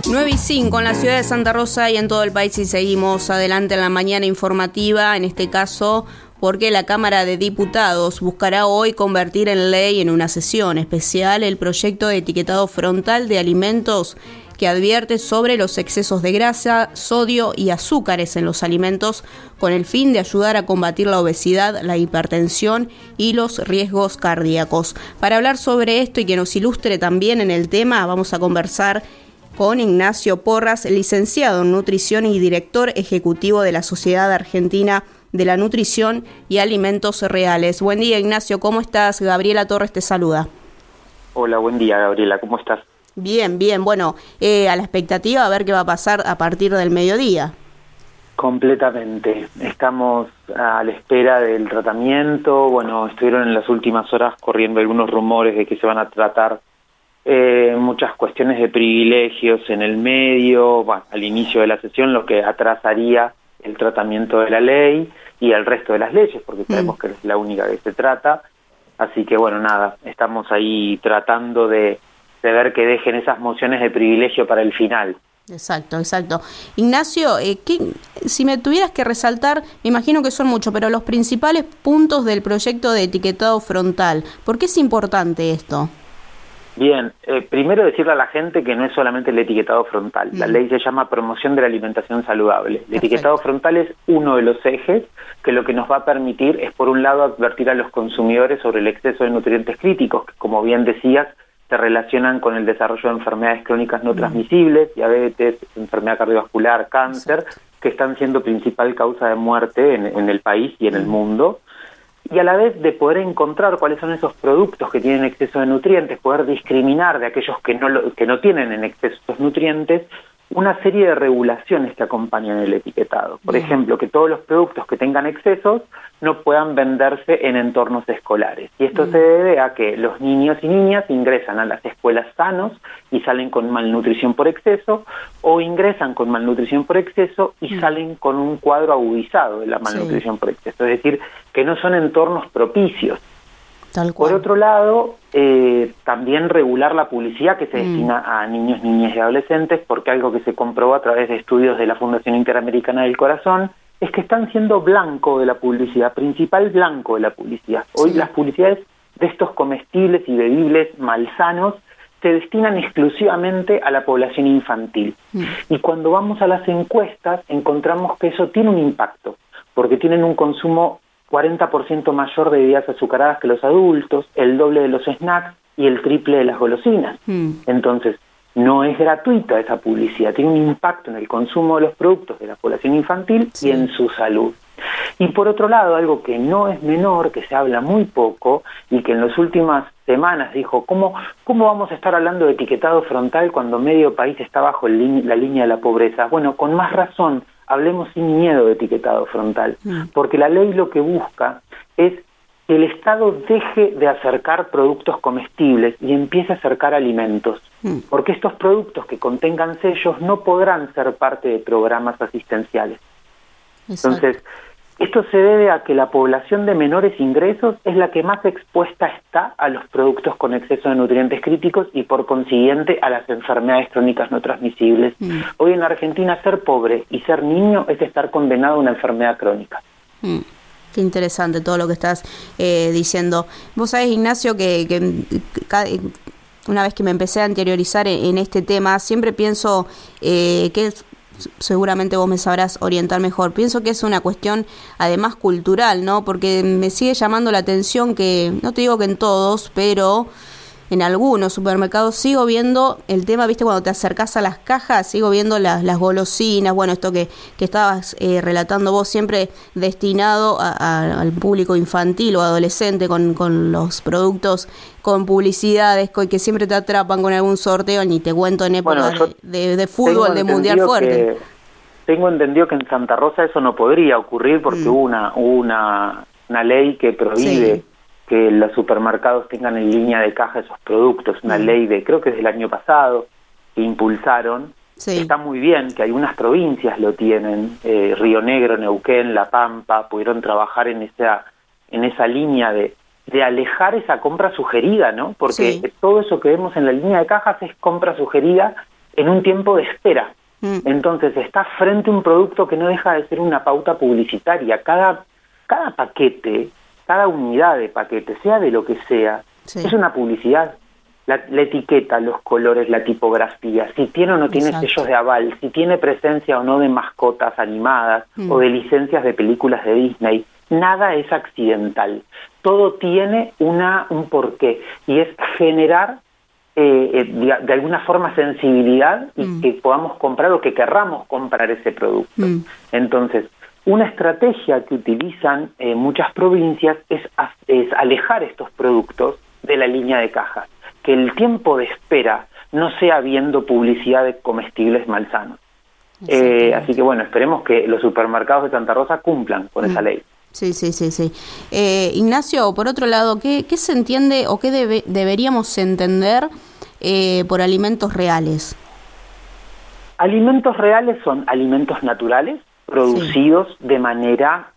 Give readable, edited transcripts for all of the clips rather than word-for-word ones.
9:05 en la ciudad de Santa Rosa y en todo el país, y seguimos adelante en la mañana informativa, en este caso porque la Cámara de Diputados buscará hoy convertir en ley en una sesión especial el proyecto de etiquetado frontal de alimentos que advierte sobre los excesos de grasa, sodio y azúcares en los alimentos con el fin de ayudar a combatir la obesidad, la hipertensión y los riesgos cardíacos. Para hablar sobre esto y que nos ilustre también en el tema, vamos a conversar con Ignacio Porras, licenciado en nutrición y director ejecutivo de la Sociedad Argentina de la Nutrición y Alimentos Reales. Buen día, Ignacio, ¿cómo estás? Gabriela Torres te saluda. Hola, buen día, Gabriela, ¿cómo estás? Bien, bien, bueno, a la expectativa a ver qué va a pasar a partir del mediodía. Completamente, estamos a la espera del tratamiento. Bueno, estuvieron en las últimas horas corriendo algunos rumores de que se van a tratar muchas cuestiones de privilegios en el medio, bueno, al inicio de la sesión, lo que atrasaría el tratamiento de la ley y el resto de las leyes, porque sabemos que es la única que se trata. Así que bueno, nada, estamos ahí tratando de ver que dejen esas mociones de privilegio para el final. Exacto, exacto. Ignacio, si me tuvieras que resaltar, me imagino que son muchos, pero los principales puntos del proyecto de etiquetado frontal, ¿por qué es importante esto? Bien, primero decirle a la gente que no es solamente el etiquetado frontal. La ley se llama Promoción de la Alimentación Saludable. El etiquetado frontal es uno de los ejes que lo que nos va a permitir es, por un lado, advertir a los consumidores sobre el exceso de nutrientes críticos, que, como bien decías, se relacionan con el desarrollo de enfermedades crónicas no transmisibles, diabetes, enfermedad cardiovascular, cáncer, que están siendo principal causa de muerte en el país y en el mundo. Y a la vez de poder encontrar cuáles son esos productos que tienen exceso de nutrientes, poder discriminar de aquellos que no tienen en exceso esos nutrientes, una serie de regulaciones que acompañan el etiquetado. Por ejemplo, que todos los productos que tengan excesos no puedan venderse en entornos escolares. Y esto se debe a que los niños y niñas ingresan a las escuelas sanos y salen con malnutrición por exceso, o ingresan con malnutrición por exceso y salen con un cuadro agudizado de la malnutrición por exceso. Es decir, que no son entornos propicios. Tal cual. Por otro lado, también regular la publicidad que se destina a niños, niñas y adolescentes, porque algo que se comprobó a través de estudios de la Fundación Interamericana del Corazón es que están siendo blanco de la publicidad, principal blanco de la publicidad. Hoy las publicidades de estos comestibles y bebibles malsanos se destinan exclusivamente a la población infantil. Y cuando vamos a las encuestas encontramos que eso tiene un impacto, porque tienen un consumo 40% mayor de bebidas azucaradas que los adultos, el doble de los snacks y el triple de las golosinas. Entonces, no es gratuita esa publicidad, tiene un impacto en el consumo de los productos de la población infantil y en su salud. Y por otro lado, algo que no es menor, que se habla muy poco y que en las últimas semanas dijo, ¿cómo vamos a estar hablando de etiquetado frontal cuando medio país está bajo la línea de la pobreza? Bueno, con más razón, hablemos sin miedo de etiquetado frontal, porque la ley lo que busca es que el Estado deje de acercar productos comestibles y empiece a acercar alimentos, porque estos productos que contengan sellos no podrán ser parte de programas asistenciales. Exacto. Entonces, esto se debe a que la población de menores ingresos es la que más expuesta está a los productos con exceso de nutrientes críticos y por consiguiente a las enfermedades crónicas no transmisibles. Hoy en Argentina ser pobre y ser niño es estar condenado a una enfermedad crónica. Qué interesante todo lo que estás diciendo. Vos sabés, Ignacio, que una vez que me empecé a interiorizar en este tema, siempre pienso que seguramente vos me sabrás orientar mejor. Pienso que es una cuestión además cultural, ¿no? Porque me sigue llamando la atención que, no te digo que en todos, pero en algunos supermercados sigo viendo el tema, viste, cuando te acercás a las cajas, sigo viendo las golosinas, bueno, esto que estabas relatando vos, siempre destinado al público infantil o adolescente con los productos con publicidades que siempre te atrapan con algún sorteo, ni te cuento en época de fútbol, de mundial fuerte. Tengo entendido que en Santa Rosa eso no podría ocurrir porque hubo una ley que prohíbe que los supermercados tengan en línea de caja esos productos, una ley creo que es del año pasado, que impulsaron. Está muy bien que algunas provincias lo tienen, Río Negro, Neuquén, La Pampa, pudieron trabajar en esa línea de alejar esa compra sugerida, ¿no? Porque todo eso que vemos en la línea de cajas es compra sugerida en un tiempo de espera. Entonces está frente a un producto que no deja de ser una pauta publicitaria. Cada paquete, cada unidad de paquete, sea de lo que sea, es una publicidad. La etiqueta, los colores, la tipografía, si tiene o no tiene sellos de aval, si tiene presencia o no de mascotas animadas o de licencias de películas de Disney, nada es accidental. Todo tiene un porqué, y es generar de alguna forma sensibilidad y que podamos comprar o que querramos comprar ese producto. Entonces, una estrategia que utilizan muchas provincias es alejar estos productos de la línea de cajas, que el tiempo de espera no sea viendo publicidad de comestibles malsanos. Así que bueno, esperemos que los supermercados de Santa Rosa cumplan con esa ley. Sí. Ignacio, por otro lado, ¿qué se entiende o qué deberíamos entender por alimentos reales? Alimentos reales son alimentos naturales, producidos de manera,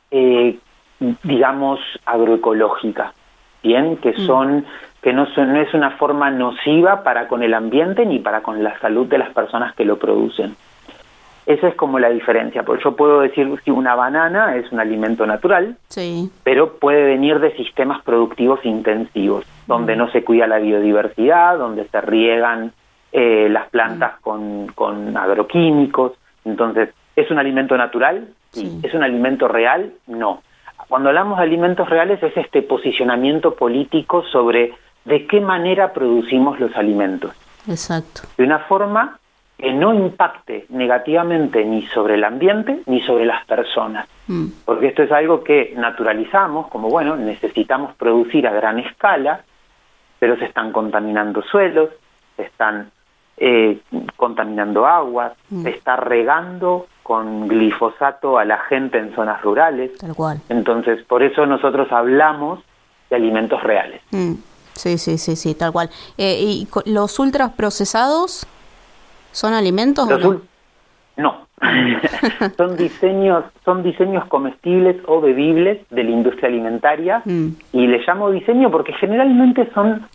digamos, agroecológica, ¿bien? Que no es una forma nociva para con el ambiente ni para con la salud de las personas que lo producen. Esa es como la diferencia, porque yo puedo decir que una banana es un alimento natural, pero puede venir de sistemas productivos intensivos, donde no se cuida la biodiversidad, donde se riegan las plantas con agroquímicos. Entonces, ¿es un alimento natural? Sí. ¿Es un alimento real? No. Cuando hablamos de alimentos reales es este posicionamiento político sobre de qué manera producimos los alimentos. Exacto. De una forma que no impacte negativamente ni sobre el ambiente ni sobre las personas. Porque esto es algo que naturalizamos, como bueno, necesitamos producir a gran escala, pero se están contaminando suelos, se están contaminando aguas, se está regando con glifosato a la gente en zonas rurales. Tal cual. Entonces, por eso nosotros hablamos de alimentos reales. Sí, tal cual. ¿Y los ultraprocesados son alimentos o no? No. son diseños comestibles o bebibles de la industria alimentaria, y le llamo diseño porque generalmente son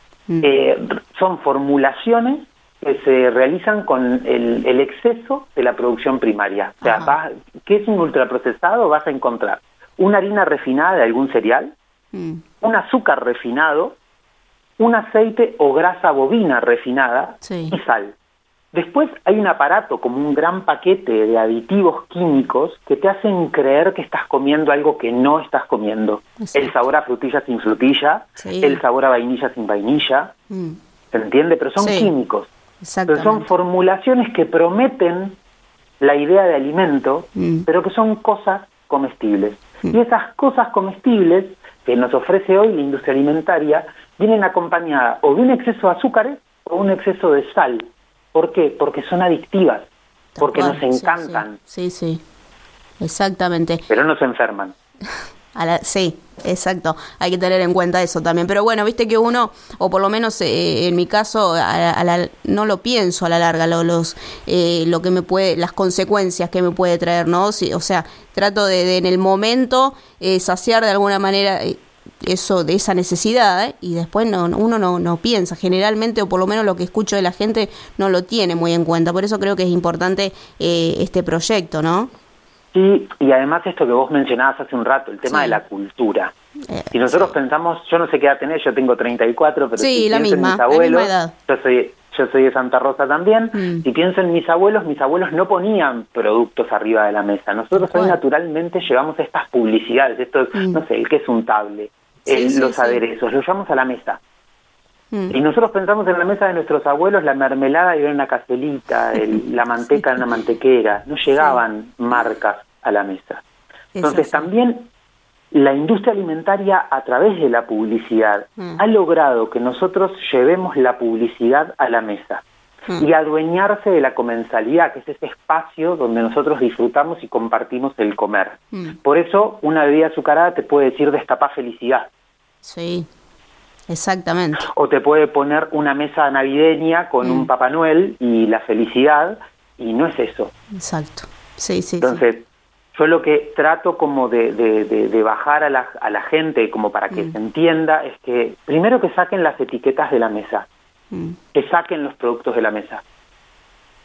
formulaciones que se realizan con el exceso de la producción primaria. O sea, ¿qué es un ultraprocesado? Vas a encontrar una harina refinada de algún cereal, un azúcar refinado, un aceite o grasa bovina refinada y sal. Después hay un aparato como un gran paquete de aditivos químicos que te hacen creer que estás comiendo algo que no estás comiendo. Exacto. El sabor a frutilla sin frutilla, el sabor a vainilla sin vainilla, ¿se entiende? Pero son químicos. Pero son formulaciones que prometen la idea de alimento, pero que son cosas comestibles. Y esas cosas comestibles que nos ofrece hoy la industria alimentaria vienen acompañadas o de un exceso de azúcares o un exceso de sal. ¿Por qué? Porque son adictivas, porque nos encantan. Sí, exactamente. Pero nos enferman. Sí, exacto. Hay que tener en cuenta eso también. Pero bueno, viste que uno, o por lo menos en mi caso, no lo pienso a la larga, lo que me puede, las consecuencias que me puede traer, ¿no? Sí, o sea, trato de en el momento saciar de alguna manera eso, de esa necesidad, y después uno no piensa generalmente, o por lo menos lo que escucho de la gente no lo tiene muy en cuenta. Por eso creo que es importante este proyecto, ¿no? Sí, y además esto que vos mencionabas hace un rato, el tema de la cultura. Si nosotros pensamos, yo no sé qué edad tenés, yo tengo 34, pero si la pienso misma, en mis abuelos, la misma edad. Yo soy de Santa Rosa también. Si pienso en mis abuelos no ponían productos arriba de la mesa. Nosotros hoy naturalmente llevamos estas publicidades, estos, no sé, el queso untable, los aderezos, los llevamos a la mesa. Y nosotros pensamos en la mesa de nuestros abuelos, la mermelada iba en una cazuelita, la manteca en una mantequera, no llegaban marcas a la mesa. Entonces también la industria alimentaria, a través de la publicidad, ha logrado que nosotros llevemos la publicidad a la mesa y adueñarse de la comensalidad, que es ese espacio donde nosotros disfrutamos y compartimos el comer. Por eso una bebida azucarada te puede decir destapá felicidad. Sí, exactamente. O te puede poner una mesa navideña con un Papá Noel y la felicidad, y no es eso. Exacto. Entonces, yo lo que trato como de bajar a la gente como para que se entienda es que primero que saquen las etiquetas de la mesa, que saquen los productos de la mesa.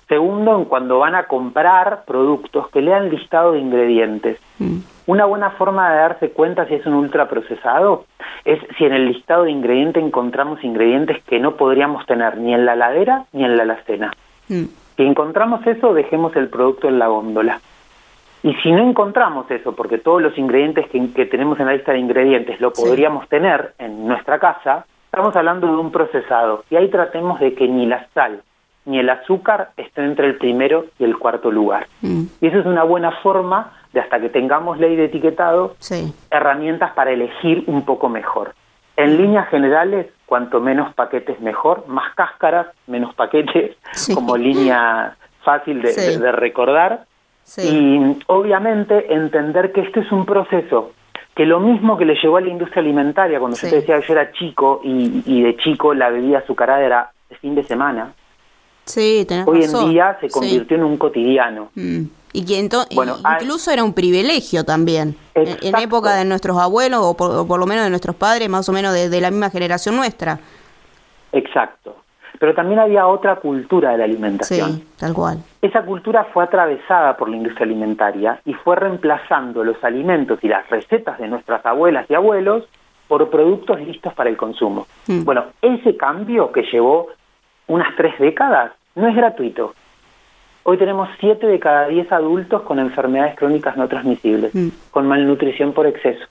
Segundo, en cuando van a comprar productos, que lean listado de ingredientes. Una buena forma de darse cuenta si es un ultraprocesado es si en el listado de ingredientes encontramos ingredientes que no podríamos tener ni en la heladera ni en la alacena. Si encontramos eso, dejemos el producto en la góndola. Y si no encontramos eso, porque todos los ingredientes que tenemos en la lista de ingredientes lo podríamos tener en nuestra casa, estamos hablando de un procesado. Y ahí tratemos de que ni la sal ni el azúcar estén entre el primero y el cuarto lugar. Y eso es una buena forma de, hasta que tengamos ley de etiquetado, herramientas para elegir un poco mejor. En líneas generales, cuanto menos paquetes mejor, más cáscaras, menos paquetes, como línea fácil de recordar. Y obviamente entender que este es un proceso, que lo mismo que le llevó a la industria alimentaria, cuando yo te decía que yo era chico y de chico la bebida azucarada era de fin de semana, hoy en día se convirtió en un cotidiano. Y que incluso era un privilegio también, en época de nuestros abuelos o por lo menos de nuestros padres, más o menos de la misma generación nuestra. Exacto. Pero también había otra cultura de la alimentación. Sí, tal cual. Esa cultura fue atravesada por la industria alimentaria y fue reemplazando los alimentos y las recetas de nuestras abuelas y abuelos por productos listos para el consumo. Bueno, ese cambio que llevó unas 3 décadas no es gratuito. Hoy tenemos 7 de cada 10 adultos con enfermedades crónicas no transmisibles, con malnutrición por exceso,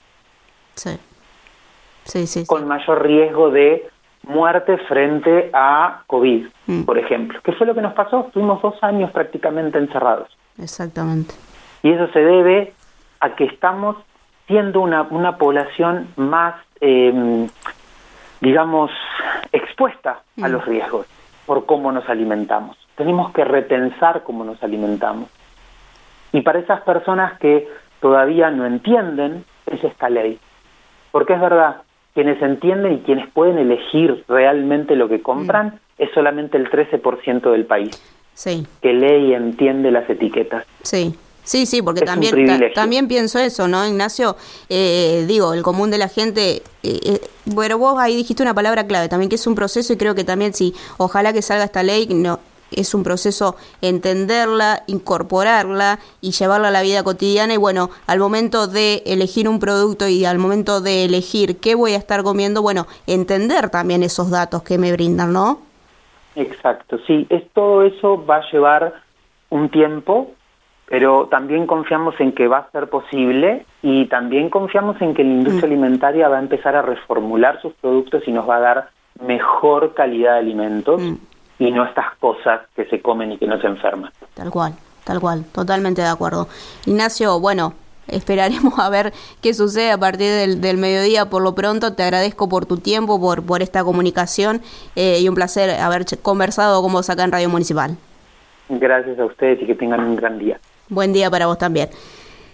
con mayor riesgo de muerte frente a COVID, por ejemplo. ¿Qué fue lo que nos pasó? Estuvimos 2 años prácticamente encerrados. Exactamente. Y eso se debe a que estamos siendo una población más, digamos, expuesta a los riesgos por cómo nos alimentamos. Tenemos que repensar cómo nos alimentamos. Y para esas personas que todavía no entienden, es esta ley. Porque es verdad, quienes entienden y quienes pueden elegir realmente lo que compran es solamente el 13% del país que lee y entiende las etiquetas. Sí, porque también pienso eso, ¿no, Ignacio? Digo, el común de la gente, bueno, vos ahí dijiste una palabra clave también, que es un proceso, y creo que también ojalá que salga esta ley, es un proceso entenderla, incorporarla y llevarla a la vida cotidiana. Y bueno, al momento de elegir un producto y al momento de elegir qué voy a estar comiendo, bueno, entender también esos datos que me brindan, ¿no? Exacto, sí, todo eso va a llevar un tiempo, pero también confiamos en que va a ser posible y también confiamos en que la industria alimentaria va a empezar a reformular sus productos y nos va a dar mejor calidad de alimentos. Y no estas cosas que se comen y que no se enferman. Tal cual, totalmente de acuerdo. Ignacio, bueno, esperaremos a ver qué sucede a partir del mediodía. Por lo pronto, te agradezco por tu tiempo, por esta comunicación, y un placer haber conversado con vos acá en Radio Municipal. Gracias a ustedes y que tengan un gran día. Buen día para vos también.